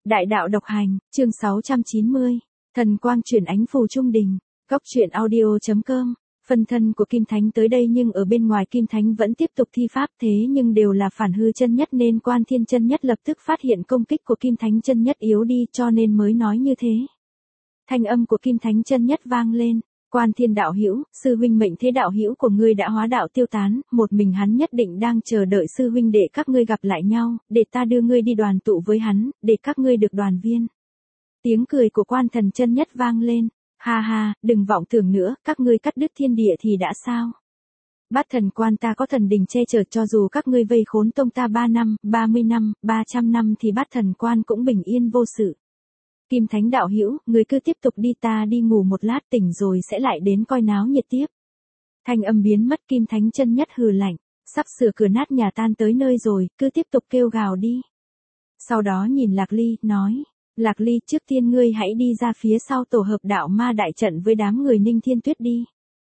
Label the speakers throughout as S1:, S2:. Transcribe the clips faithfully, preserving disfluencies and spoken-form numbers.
S1: Đại đạo độc hành, chương sáu trăm chín mươi. Thần quang chuyển ánh phù trung đình. Góc truyện audio.com. Phân thân của Kim Thánh tới đây nhưng ở bên ngoài Kim Thánh vẫn tiếp tục thi pháp, thế nhưng đều là phản hư chân nhất nên Quan Thiên chân nhất lập tức phát hiện công kích của Kim Thánh chân nhất yếu đi cho nên mới nói như thế. Thanh âm của Kim Thánh chân nhất vang lên. Quan Thiên đạo hữu, sư huynh mệnh thế đạo hữu của ngươi đã hóa đạo tiêu tán, một mình hắn nhất định đang chờ đợi sư huynh để các ngươi gặp lại nhau, để ta đưa ngươi đi đoàn tụ với hắn, để các ngươi được đoàn viên. Tiếng cười của Quan Thần chân nhất vang lên, ha ha, đừng vọng tưởng nữa, các ngươi cắt đứt thiên địa thì đã sao? Bát thần quan ta có thần đình che chở, cho dù các ngươi vây khốn tông ta ba năm, ba mươi năm, ba trăm năm thì bát thần quan cũng bình yên vô sự. Kim Thánh đạo hữu, người cứ tiếp tục đi, ta đi ngủ một lát, tỉnh rồi sẽ lại đến coi náo nhiệt tiếp. Thanh âm biến mất, Kim Thánh chân nhất hừ lạnh, sắp sửa cửa nát nhà tan tới nơi rồi, cứ tiếp tục kêu gào đi. Sau đó nhìn Lạc Ly, nói, Lạc Ly, trước tiên ngươi hãy đi ra phía sau tổ hợp đạo ma đại trận với đám người Ninh Thiên Tuyết đi.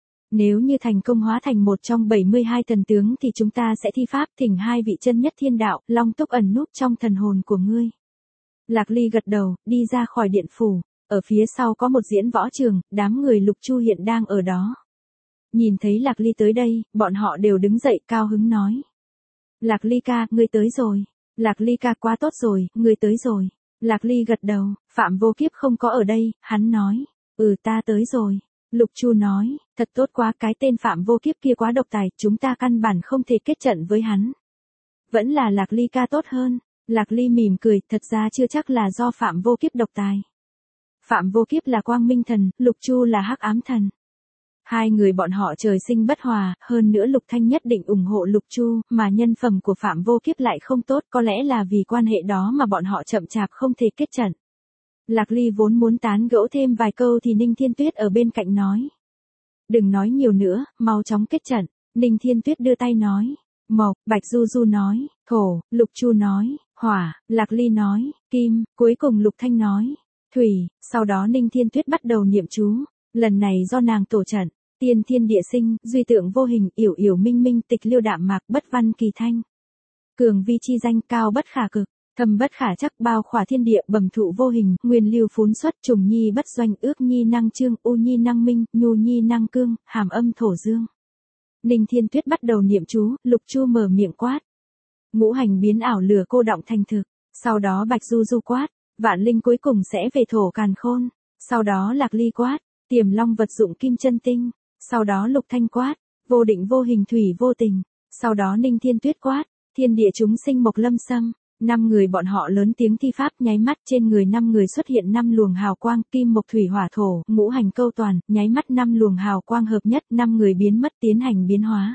S1: Nếu như thành công hóa thành một trong bảy mươi hai thần tướng thì chúng ta sẽ thi pháp thỉnh hai vị chân nhất thiên đạo, Long Túc ẩn núp trong thần hồn của ngươi. Lạc Ly gật đầu, đi ra khỏi điện phủ, ở phía sau có một diễn võ trường, đám người Lục Chu hiện đang ở đó. Nhìn thấy Lạc Ly tới đây, bọn họ đều đứng dậy cao hứng nói. Lạc Ly ca, ngươi tới rồi. Lạc Ly ca, quá tốt rồi, ngươi tới rồi. Lạc Ly gật đầu, Phạm Vô Kiếp không có ở đây, hắn nói, ừ ta tới rồi. Lục Chu nói, thật tốt quá, cái tên Phạm Vô Kiếp kia quá độc tài, chúng ta căn bản không thể kết trận với hắn. Vẫn là Lạc Ly ca tốt hơn. Lạc Ly mỉm cười, thật ra chưa chắc là do Phạm Vô Kiếp độc tài. Phạm Vô Kiếp là quang minh thần, Lục Chu là hắc ám thần. Hai người bọn họ trời sinh bất hòa, hơn nữa Lục Thanh nhất định ủng hộ Lục Chu, mà nhân phẩm của Phạm Vô Kiếp lại không tốt, có lẽ là vì quan hệ đó mà bọn họ chậm chạp không thể kết trận. Lạc Ly vốn muốn tán gẫu thêm vài câu thì Ninh Thiên Tuyết ở bên cạnh nói. Đừng nói nhiều nữa, mau chóng kết trận. Ninh Thiên Tuyết đưa tay nói. Mộc, Bạch Du Du nói, thổ, Lục Chu nói, hỏa, Lạc Ly nói, kim, cuối cùng Lục Thanh nói, thủy, sau đó Ninh Thiên Tuyết bắt đầu niệm chú, lần này do nàng tổ trận, tiên thiên địa sinh, duy tượng vô hình, yểu yểu minh minh, tịch liêu đạm mạc, bất văn kỳ thanh. Cường vi chi danh, cao bất khả cực, thâm bất khả chắc, bao khỏa thiên địa, bẩm thụ vô hình, nguyên lưu phún xuất, trùng nhi bất doanh, ước nhi năng trương, u nhi năng minh, nhu nhi năng cương, hàm âm thổ dương. Ninh Thiên Tuyết bắt đầu niệm chú, Lục Chu mở miệng quát. Ngũ hành biến ảo lửa cô động thành thực, sau đó Bạch Du Du quát, vạn linh cuối cùng sẽ về thổ càn khôn, sau đó Lạc Ly quát, tiềm long vật dụng kim chân tinh, sau đó Lục Thanh quát, vô định vô hình thủy vô tình, sau đó Ninh Thiên Tuyết quát, thiên địa chúng sinh mộc lâm sâm. Năm người bọn họ lớn tiếng thi pháp, nháy mắt trên người năm người xuất hiện năm luồng hào quang, kim mộc thủy hỏa thổ, ngũ hành câu toàn, nháy mắt năm luồng hào quang hợp nhất, năm người biến mất tiến hành biến hóa.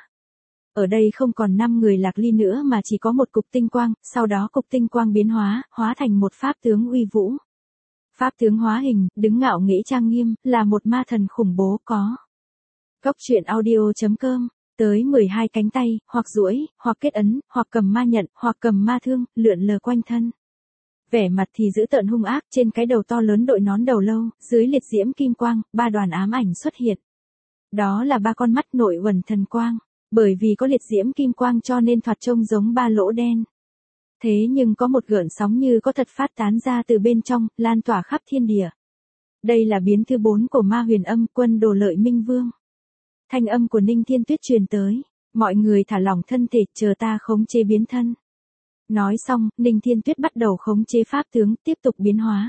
S1: Ở đây không còn năm người Lạc Ly nữa mà chỉ có một cục tinh quang, sau đó cục tinh quang biến hóa, hóa thành một pháp tướng uy vũ. Pháp tướng hóa hình, đứng ngạo nghễ trang nghiêm, là một ma thần khủng bố có. Góc truyện audio.com. Tới mười hai cánh tay, hoặc duỗi, hoặc kết ấn, hoặc cầm ma nhận, hoặc cầm ma thương, lượn lờ quanh thân. Vẻ mặt thì dữ tợn hung ác, trên cái đầu to lớn đội nón đầu lâu, dưới liệt diễm kim quang, ba đoàn ám ảnh xuất hiện. Đó là ba con mắt nội uẩn thần quang, bởi vì có liệt diễm kim quang cho nên thoạt trông giống ba lỗ đen. Thế nhưng có một gợn sóng như có thật phát tán ra từ bên trong, lan tỏa khắp thiên địa. Đây là biến thứ bốn của ma huyền âm, quân đồ lợi minh vương. Thanh âm của Ninh Thiên Tuyết truyền tới, mọi người thả lỏng thân thể, chờ ta khống chế biến thân. Nói xong, Ninh Thiên Tuyết bắt đầu khống chế pháp tướng, tiếp tục biến hóa.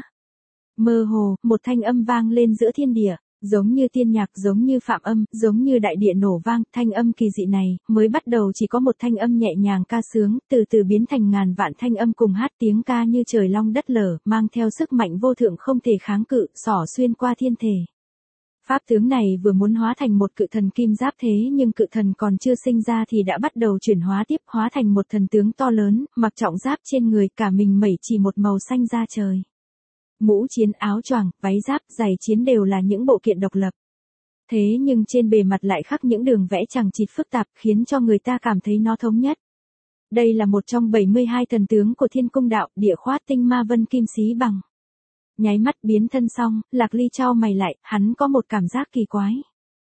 S1: Mơ hồ, một thanh âm vang lên giữa thiên địa, giống như tiên nhạc, giống như phạm âm, giống như đại địa nổ vang, thanh âm kỳ dị này, mới bắt đầu chỉ có một thanh âm nhẹ nhàng ca sướng, từ từ biến thành ngàn vạn thanh âm cùng hát tiếng ca như trời long đất lở, mang theo sức mạnh vô thượng không thể kháng cự, xỏ xuyên qua thiên thể. Pháp tướng này vừa muốn hóa thành một cự thần kim giáp thế nhưng cự thần còn chưa sinh ra thì đã bắt đầu chuyển hóa tiếp, hóa thành một thần tướng to lớn, mặc trọng giáp trên người, cả mình mẩy chỉ một màu xanh da trời. Mũ chiến, áo choàng, váy giáp, giày chiến đều là những bộ kiện độc lập. Thế nhưng trên bề mặt lại khắc những đường vẽ chằng chịt phức tạp khiến cho người ta cảm thấy nó thống nhất. Đây là một trong bảy mươi hai thần tướng của Thiên Cung đạo, địa khoát tinh ma vân kim xí bằng. Nháy mắt biến thân xong, Lạc Ly chau mày lại, hắn có một cảm giác kỳ quái.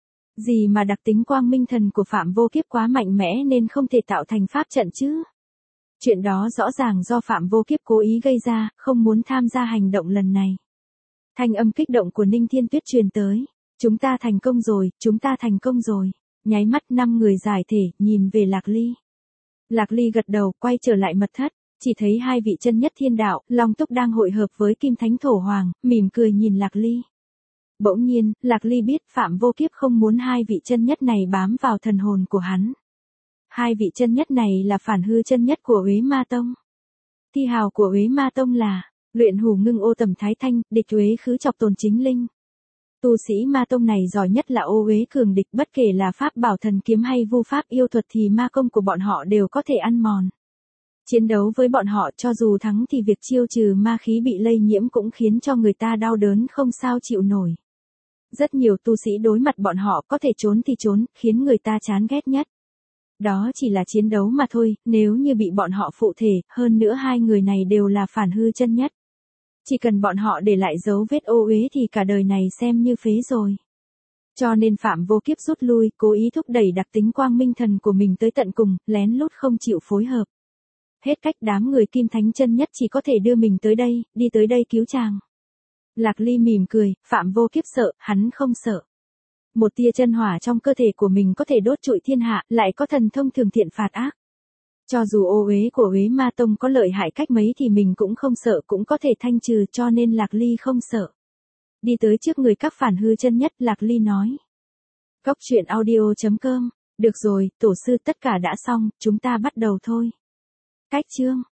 S1: Gì mà đặc tính quang minh thần của Phạm Vô Kiếp quá mạnh mẽ nên không thể tạo thành pháp trận chứ? Chuyện đó rõ ràng do Phạm Vô Kiếp cố ý gây ra, không muốn tham gia hành động lần này. Thanh âm kích động của Ninh Thiên Tuyết truyền tới. Chúng ta thành công rồi, chúng ta thành công rồi. Nháy mắt năm người giải thể, nhìn về Lạc Ly. Lạc Ly gật đầu, quay trở lại mật thất. Chỉ thấy hai vị chân nhất thiên đạo, Long Túc đang hội hợp với Kim Thánh Thổ Hoàng, mỉm cười nhìn Lạc Ly. Bỗng nhiên, Lạc Ly biết Phạm Vô Kiếp không muốn hai vị chân nhất này bám vào thần hồn của hắn. Hai vị chân nhất này là phản hư chân nhất của Uế Ma Tông. Thi hào của Uế Ma Tông là luyện hủ ngưng ô tầm thái thanh, địch uế khứ chọc tồn chính linh. Tu sĩ Ma Tông này giỏi nhất là ô uế cường địch, bất kể là pháp bảo thần kiếm hay vu pháp yêu thuật thì ma công của bọn họ đều có thể ăn mòn. Chiến đấu với bọn họ cho dù thắng thì việc chiêu trừ ma khí bị lây nhiễm cũng khiến cho người ta đau đớn không sao chịu nổi. Rất nhiều tu sĩ đối mặt bọn họ có thể trốn thì trốn, khiến người ta chán ghét nhất. Đó chỉ là chiến đấu mà thôi, nếu như bị bọn họ phụ thể, hơn nữa hai người này đều là phản hư chân nhất. Chỉ cần bọn họ để lại dấu vết ô uế thì cả đời này xem như phế rồi. Cho nên Phạm Vô Kiếp rút lui, cố ý thúc đẩy đặc tính quang minh thần của mình tới tận cùng, lén lút không chịu phối hợp. Hết cách đám người Kim Thánh chân nhất chỉ có thể đưa mình tới đây, đi tới đây cứu chàng. Lạc Ly mỉm cười, Phạm Vô Kiếp sợ, hắn không sợ. Một tia chân hỏa trong cơ thể của mình có thể đốt trụi thiên hạ, lại có thần thông thường thiện phạt ác. Cho dù ô uế của Uế Ma Tông có lợi hại cách mấy thì mình cũng không sợ, cũng có thể thanh trừ, cho nên Lạc Ly không sợ. Đi tới trước người các phản hư chân nhất, Lạc Ly nói. Cốc truyện audio chấm com. Được rồi, tổ sư tất cả đã xong, chúng ta bắt đầu thôi. Cách chương.